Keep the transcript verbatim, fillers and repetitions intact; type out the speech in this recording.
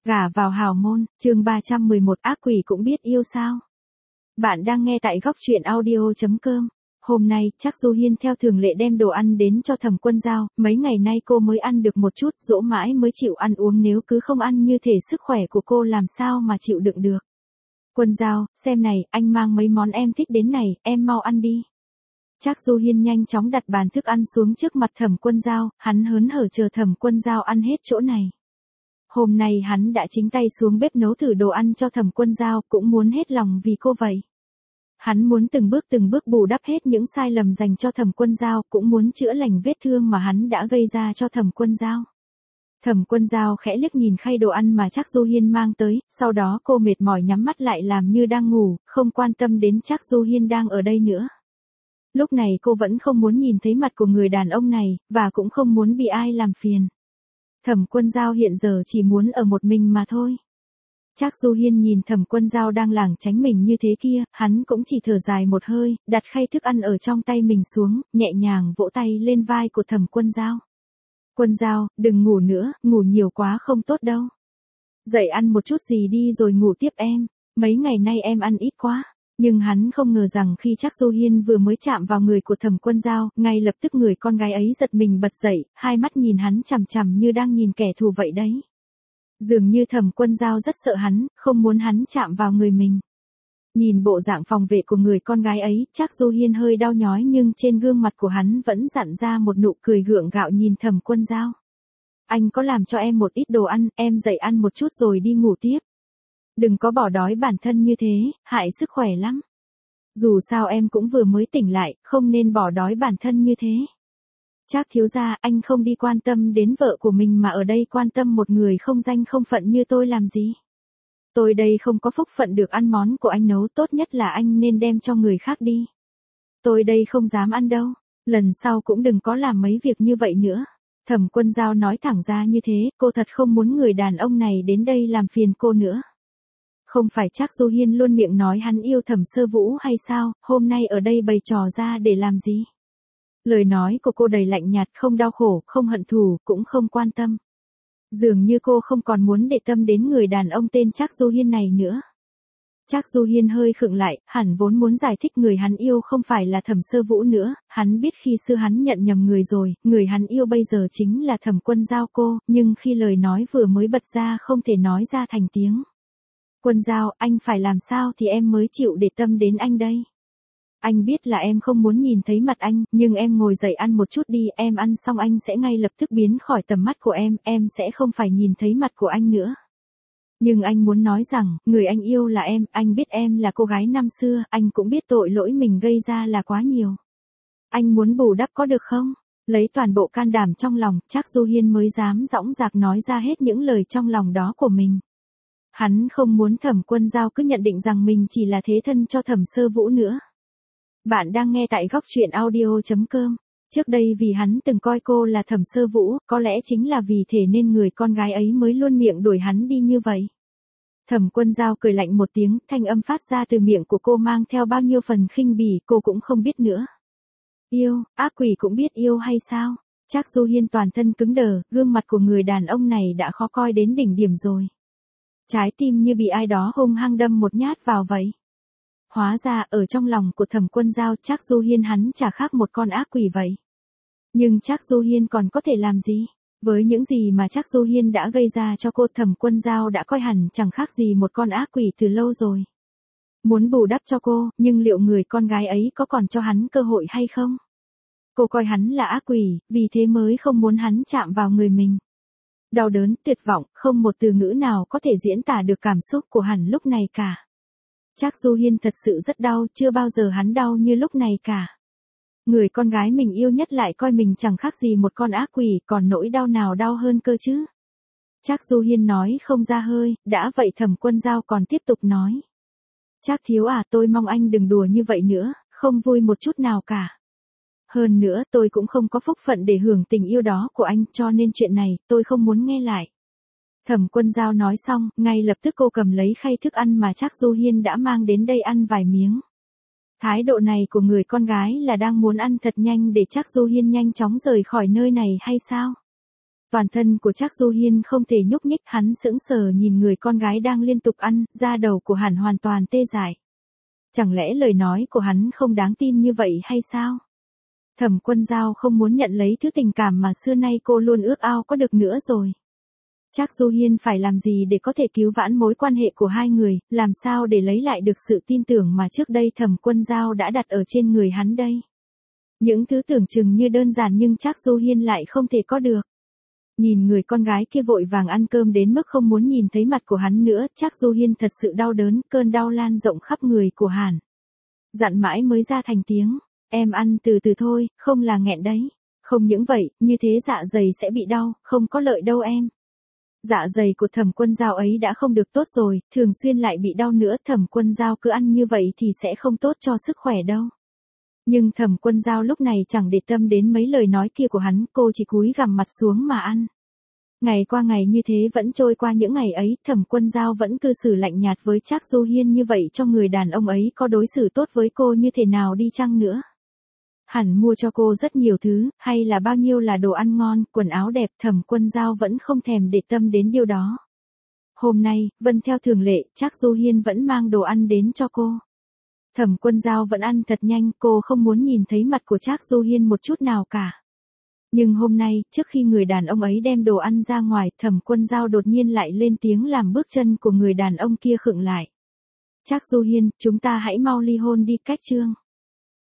Gả vào hào môn, chương ba trăm mười một ác quỷ cũng biết yêu sao? Bạn đang nghe tại góc truyện audio chấm com. Hôm nay, chắc Du Hiên theo thường lệ đem đồ ăn đến cho Thẩm Quân Dao, mấy ngày nay cô mới ăn được một chút, dỗ mãi mới chịu ăn uống, nếu cứ không ăn như thể sức khỏe của cô làm sao mà chịu đựng được. Quân Dao, xem này, anh mang mấy món em thích đến này, em mau ăn đi. Chắc Du Hiên nhanh chóng đặt bàn thức ăn xuống trước mặt Thẩm Quân Dao, hắn hớn hở chờ Thẩm Quân Dao ăn hết chỗ này. Hôm nay hắn đã chính tay xuống bếp nấu thử đồ ăn cho Thẩm Quân Dao, cũng muốn hết lòng vì cô vậy. Hắn muốn từng bước từng bước bù đắp hết những sai lầm dành cho Thẩm Quân Dao, cũng muốn chữa lành vết thương mà hắn đã gây ra cho Thẩm Quân Dao. Thẩm Quân Dao khẽ liếc nhìn khay đồ ăn mà Trác Du Hiên mang tới, sau đó cô mệt mỏi nhắm mắt lại làm như đang ngủ, không quan tâm đến Trác Du Hiên đang ở đây nữa. Lúc này cô vẫn không muốn nhìn thấy mặt của người đàn ông này, và cũng không muốn bị ai làm phiền. Thẩm Quân Dao hiện giờ chỉ muốn ở một mình mà thôi. Trác Du Hiên nhìn Thẩm Quân Dao đang lảng tránh mình như thế kia, hắn cũng chỉ thở dài một hơi, đặt khay thức ăn ở trong tay mình xuống, nhẹ nhàng vỗ tay lên vai của Thẩm Quân Dao. Quân Dao, đừng ngủ nữa, ngủ nhiều quá không tốt đâu. Dậy ăn một chút gì đi rồi ngủ tiếp em, mấy ngày nay em ăn ít quá. Nhưng hắn không ngờ rằng khi Trác Du Hiên vừa mới chạm vào người của Thẩm Quân Dao, ngay lập tức người con gái ấy giật mình bật dậy, hai mắt nhìn hắn chằm chằm như đang nhìn kẻ thù vậy đấy. Dường như Thẩm Quân Dao rất sợ hắn, không muốn hắn chạm vào người mình. Nhìn bộ dạng phòng vệ của người con gái ấy, Trác Du Hiên hơi đau nhói nhưng trên gương mặt của hắn vẫn dặn ra một nụ cười gượng gạo nhìn Thẩm Quân Dao. Anh có làm cho em một ít đồ ăn, em dậy ăn một chút rồi đi ngủ tiếp. Đừng có bỏ đói bản thân như thế, hại sức khỏe lắm. Dù sao em cũng vừa mới tỉnh lại, không nên bỏ đói bản thân như thế. Trác thiếu gia, anh không đi quan tâm đến vợ của mình mà ở đây quan tâm một người không danh không phận như tôi làm gì. Tôi đây không có phúc phận được ăn món của anh nấu, tốt nhất là anh nên đem cho người khác đi. Tôi đây không dám ăn đâu, lần sau cũng đừng có làm mấy việc như vậy nữa. Thẩm Quân Dao nói thẳng ra như thế, cô thật không muốn người đàn ông này đến đây làm phiền cô nữa. Không phải Trác Du Hiên luôn miệng nói hắn yêu Thẩm Sơ Vũ hay sao, hôm nay ở đây bày trò ra để làm gì? Lời nói của cô đầy lạnh nhạt, không đau khổ, không hận thù, cũng không quan tâm. Dường như cô không còn muốn để tâm đến người đàn ông tên Trác Du Hiên này nữa. Trác Du Hiên hơi khựng lại, hẳn vốn muốn giải thích người hắn yêu không phải là Thẩm Sơ Vũ nữa, hắn biết khi xưa hắn nhận nhầm người rồi, người hắn yêu bây giờ chính là Thẩm Quân Dao cô, nhưng khi lời nói vừa mới bật ra không thể nói ra thành tiếng. Quân Dao, anh phải làm sao thì em mới chịu để tâm đến anh đây? Anh biết là em không muốn nhìn thấy mặt anh, nhưng em ngồi dậy ăn một chút đi, em ăn xong anh sẽ ngay lập tức biến khỏi tầm mắt của em, em sẽ không phải nhìn thấy mặt của anh nữa. Nhưng anh muốn nói rằng, người anh yêu là em, anh biết em là cô gái năm xưa, anh cũng biết tội lỗi mình gây ra là quá nhiều. Anh muốn bù đắp có được không? Lấy toàn bộ can đảm trong lòng, Trác Du Hiên mới dám dõng dạc nói ra hết những lời trong lòng đó của mình. Hắn không muốn Thẩm Quân Dao cứ nhận định rằng mình chỉ là thế thân cho Thẩm Sơ Vũ nữa. Bạn đang nghe tại góc truyện audio chấm com. Trước đây vì hắn từng coi cô là Thẩm Sơ Vũ, có lẽ chính là vì thế nên người con gái ấy mới luôn miệng đuổi hắn đi như vậy. Thẩm Quân Dao cười lạnh một tiếng, thanh âm phát ra từ miệng của cô mang theo bao nhiêu phần khinh bỉ cô cũng không biết nữa. Yêu, ác quỷ cũng biết yêu hay sao? Trác Du Hiên toàn thân cứng đờ, gương mặt của người đàn ông này đã khó coi đến đỉnh điểm rồi. Trái tim như bị ai đó hung hăng đâm một nhát vào vậy. Hóa ra ở trong lòng của Thẩm Quân Dao, Trác Du Hiên hắn chả khác một con ác quỷ vậy. Nhưng Trác Du Hiên còn có thể làm gì? Với những gì mà Trác Du Hiên đã gây ra cho cô, Thẩm Quân Dao đã coi hẳn chẳng khác gì một con ác quỷ từ lâu rồi. Muốn bù đắp cho cô, nhưng liệu người con gái ấy có còn cho hắn cơ hội hay không? Cô coi hắn là ác quỷ, vì thế mới không muốn hắn chạm vào người mình. Đau đớn, tuyệt vọng, không một từ ngữ nào có thể diễn tả được cảm xúc của hắn lúc này cả. Trác Du Hiên thật sự rất đau, chưa bao giờ hắn đau như lúc này cả. Người con gái mình yêu nhất lại coi mình chẳng khác gì một con ác quỷ, còn nỗi đau nào đau hơn cơ chứ? Trác Du Hiên nói không ra hơi, đã vậy Thẩm Quân Dao còn tiếp tục nói. Trác thiếu à, tôi mong anh đừng đùa như vậy nữa, không vui một chút nào cả. Hơn nữa tôi cũng không có phúc phận để hưởng tình yêu đó của anh, cho nên chuyện này tôi không muốn nghe lại. Thẩm Quân Dao nói xong, ngay lập tức cô cầm lấy khay thức ăn mà Trác Du Hiên đã mang đến đây ăn vài miếng. Thái độ này của người con gái là đang muốn ăn thật nhanh để Trác Du Hiên nhanh chóng rời khỏi nơi này hay sao? Toàn thân của Trác Du Hiên không thể nhúc nhích, hắn sững sờ nhìn người con gái đang liên tục ăn, da đầu của hắn hoàn toàn tê dại. Chẳng lẽ lời nói của hắn không đáng tin như vậy hay sao? Thẩm Quân Dao không muốn nhận lấy thứ tình cảm mà xưa nay cô luôn ước ao có được nữa rồi. Trác Du Hiên phải làm gì để có thể cứu vãn mối quan hệ của hai người, làm sao để lấy lại được sự tin tưởng mà trước đây Thẩm Quân Dao đã đặt ở trên người hắn đây? Những thứ tưởng chừng như đơn giản nhưng Trác Du Hiên lại không thể có được. Nhìn người con gái kia vội vàng ăn cơm đến mức không muốn nhìn thấy mặt của hắn nữa, Trác Du Hiên thật sự đau đớn, cơn đau lan rộng khắp người của hắn. Dặn mãi mới ra thành tiếng, em ăn từ từ thôi, không là nghẹn đấy. Không những vậy, như thế dạ dày sẽ bị đau, không có lợi đâu em. Dạ dày của Thẩm Quân Dao ấy đã không được tốt rồi, thường xuyên lại bị đau nữa, Thẩm Quân Dao cứ ăn như vậy thì sẽ không tốt cho sức khỏe đâu. Nhưng Thẩm Quân Dao lúc này chẳng để tâm đến mấy lời nói kia của hắn, cô chỉ cúi gằm mặt xuống mà ăn. Ngày qua ngày như thế vẫn trôi qua những ngày ấy, Thẩm Quân Dao vẫn cư xử lạnh nhạt với Trác Du Hiên như vậy, cho người đàn ông ấy có đối xử tốt với cô như thế nào đi chăng nữa. Hẳn mua cho cô rất nhiều thứ, hay là bao nhiêu là đồ ăn ngon, quần áo đẹp, Thẩm Quân Dao vẫn không thèm để tâm đến điều đó. Hôm nay, vẫn theo thường lệ, Trác Du Hiên vẫn mang đồ ăn đến cho cô. Thẩm Quân Dao vẫn ăn thật nhanh, cô không muốn nhìn thấy mặt của Trác Du Hiên một chút nào cả. Nhưng hôm nay, trước khi người đàn ông ấy đem đồ ăn ra ngoài, Thẩm Quân Dao đột nhiên lại lên tiếng làm bước chân của người đàn ông kia khựng lại. Trác Du Hiên, chúng ta hãy mau ly hôn đi, cách chương.